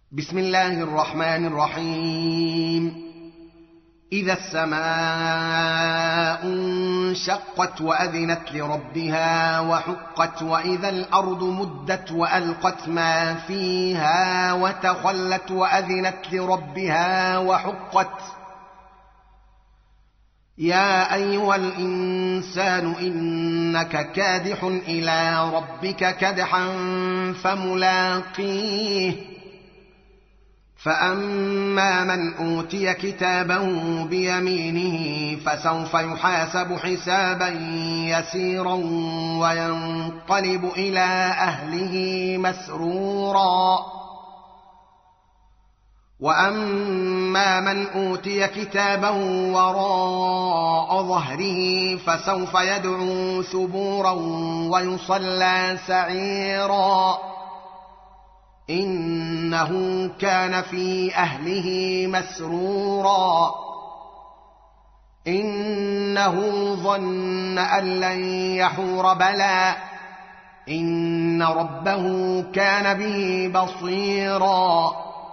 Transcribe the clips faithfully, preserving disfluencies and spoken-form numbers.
بسم الله الرحمن الرحيم. إذا السماء انشقت وأذنت لربها وحقت، وإذا الأرض مدت وألقت ما فيها وتخلت وأذنت لربها وحقت. يا أيها الإنسان إنك كادح إلى ربك كدحا فملاقيه. فأما من أوتي كتابه بيمينه فسوف يحاسب حسابا يسيرا وينقلب إلى أهله مسرورا. وأما من أوتي كتابه وراء ظهره فسوف يدعو ثبورا ويصلى سعيرا، إنه كان في أهله مسرورا. إنه ظن أن لن يحور بلى إن ربه كان به بصيرا.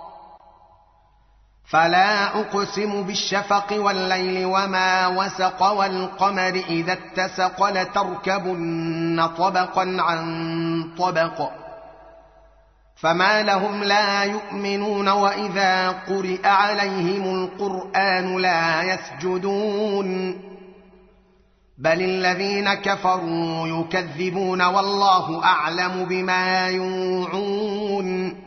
فلا أقسم بالشفق والليل وما وسق، والقمر إذا اتسق لتركبن طبقا عن طبق، فما لهم لا يؤمنون وإذا قرئ عليهم القرآن لا يسجدون، بل الذين كفروا يكذبون والله أعلم بما يوعون.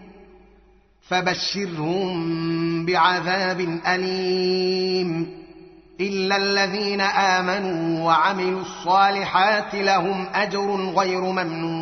فبشرهم بعذاب أليم إلا الذين آمنوا وعملوا الصالحات لهم أجر غير ممنون